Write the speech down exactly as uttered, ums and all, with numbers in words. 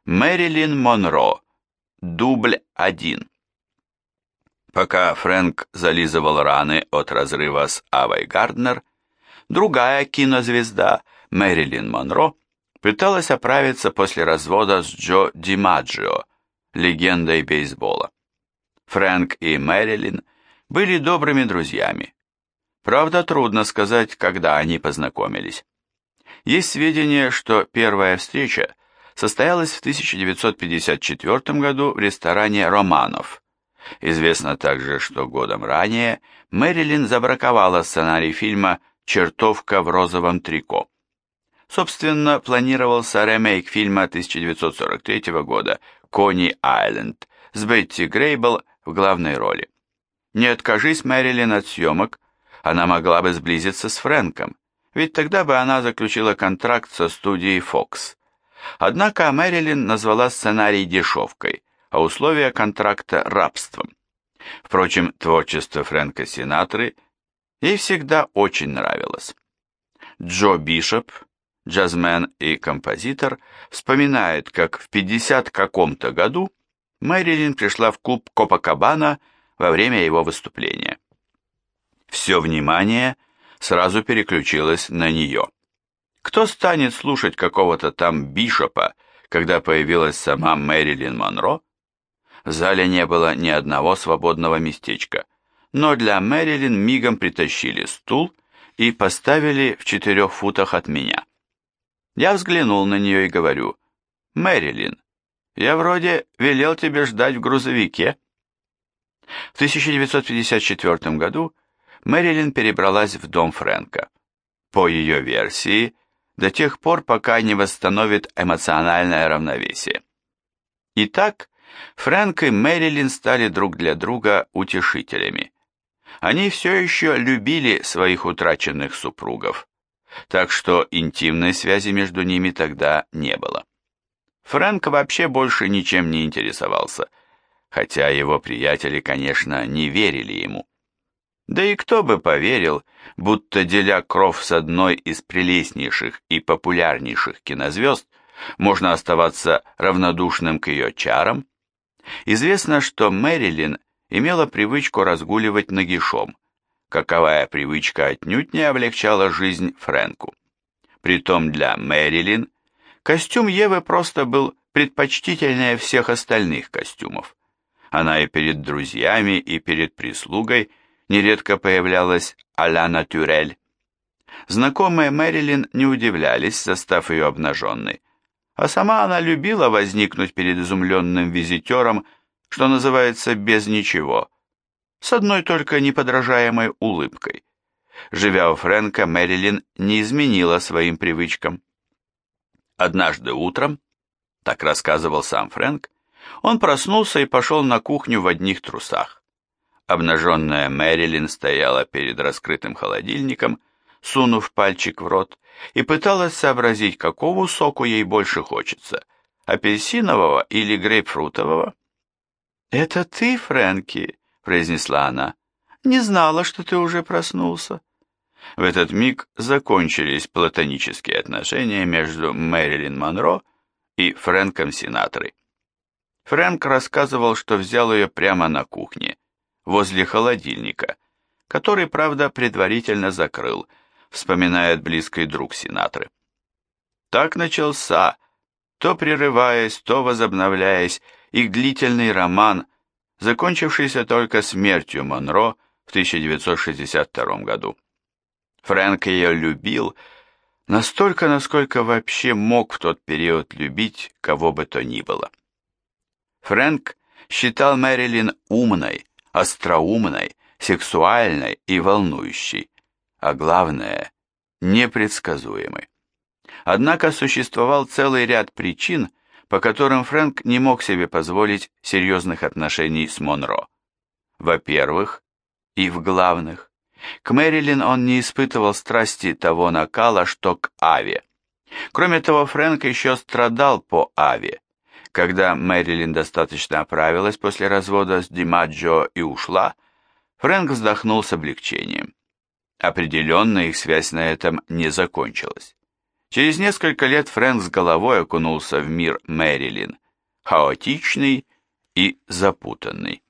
Мэрилин Монро. Дубль один. Пока Фрэнк зализывал раны от разрыва с Авой Гарднер, другая кинозвезда Мэрилин Монро пыталась оправиться после развода с Джо Димаджио, легендой бейсбола. Фрэнк и Мэрилин были добрыми друзьями. Правда, трудно сказать, когда они познакомились. Есть сведения, что первая встреча состоялась в тысяча девятьсот пятьдесят четвёртом году в ресторане «Романов». Известно также, что годом ранее Мэрилин забраковала сценарий фильма «Чертовка в розовом трико». Собственно, планировался ремейк фильма тысяча девятьсот сорок третьего года «Кони Айленд» с Бетти Грейбл в главной роли. Не откажись Мэрилин от съемок, она могла бы сблизиться с Фрэнком, ведь тогда бы она заключила контракт со студией Fox. Однако Мэрилин назвала сценарий дешевкой, а условия контракта рабством. Впрочем, творчество Фрэнка Синатры ей всегда очень нравилось. Джо Бишоп, джазмен и композитор, вспоминает, как в пятидесятом каком-то году Мэрилин пришла в клуб Копакабана во время его выступления. Все внимание сразу переключилось на нее. Кто станет слушать какого-то там Бишопа, когда появилась сама Мэрилин Монро? В зале не было ни одного свободного местечка, но для Мэрилин мигом притащили стул и поставили в четырех футах от меня. Я взглянул на нее и говорю: «Мэрилин, я вроде велел тебе ждать в грузовике». В тысяча девятьсот пятьдесят четвёртом году Мэрилин перебралась в дом Фрэнка. По ее версии, до тех пор, пока не восстановит эмоциональное равновесие. Итак, Фрэнк и Мэрилин стали друг для друга утешителями. Они все еще любили своих утраченных супругов, так что интимной связи между ними тогда не было. Фрэнк вообще больше ничем не интересовался, хотя его приятели, конечно, не верили ему. Да и кто бы поверил, будто, деля кров с одной из прелестнейших и популярнейших кинозвезд, можно оставаться равнодушным к ее чарам? Известно, что Мэрилин имела привычку разгуливать нагишом, каковая привычка отнюдь не облегчала жизнь Фрэнку. Притом для Мэрилин костюм Евы просто был предпочтительнее всех остальных костюмов. Она и перед друзьями, и перед прислугой нередко появлялась а-ля натюрель. Знакомые Мэрилин не удивлялись, застав ее обнаженной, а сама она любила возникнуть перед изумленным визитером, что называется, без ничего, с одной только неподражаемой улыбкой. Живя у Фрэнка, Мэрилин не изменила своим привычкам. Однажды утром, так рассказывал сам Фрэнк, он проснулся и пошел на кухню в одних трусах. Обнаженная Мэрилин стояла перед раскрытым холодильником, сунув пальчик в рот, и пыталась сообразить, какого соку ей больше хочется, апельсинового или грейпфрутового. «Это ты, Фрэнки?» — произнесла она. «Не знала, что ты уже проснулся». В этот миг закончились платонические отношения между Мэрилин Монро и Фрэнком Синатрой. Фрэнк рассказывал, что взял ее прямо на кухне, возле холодильника, который, правда, предварительно закрыл, вспоминает близкий друг Синатры. Так начался, то прерываясь, то возобновляясь, их длительный роман, закончившийся только смертью Монро в тысяча девятьсот шестьдесят втором году. Фрэнк ее любил настолько, насколько вообще мог в тот период любить кого бы то ни было. Фрэнк считал Мэрилин умной, остроумной, сексуальной и волнующей, а главное, непредсказуемой. Однако существовал целый ряд причин, по которым Фрэнк не мог себе позволить серьезных отношений с Монро. Во-первых, и в главных, к Мэрилин он не испытывал страсти того накала, что к Аве. Кроме того, Фрэнк еще страдал по Аве. Когда Мэрилин достаточно оправилась после развода с Димаджио и ушла, Фрэнк вздохнул с облегчением. Определенно их связь на этом не закончилась. Через несколько лет Фрэнк с головой окунулся в мир Мэрилин, хаотичный и запутанный.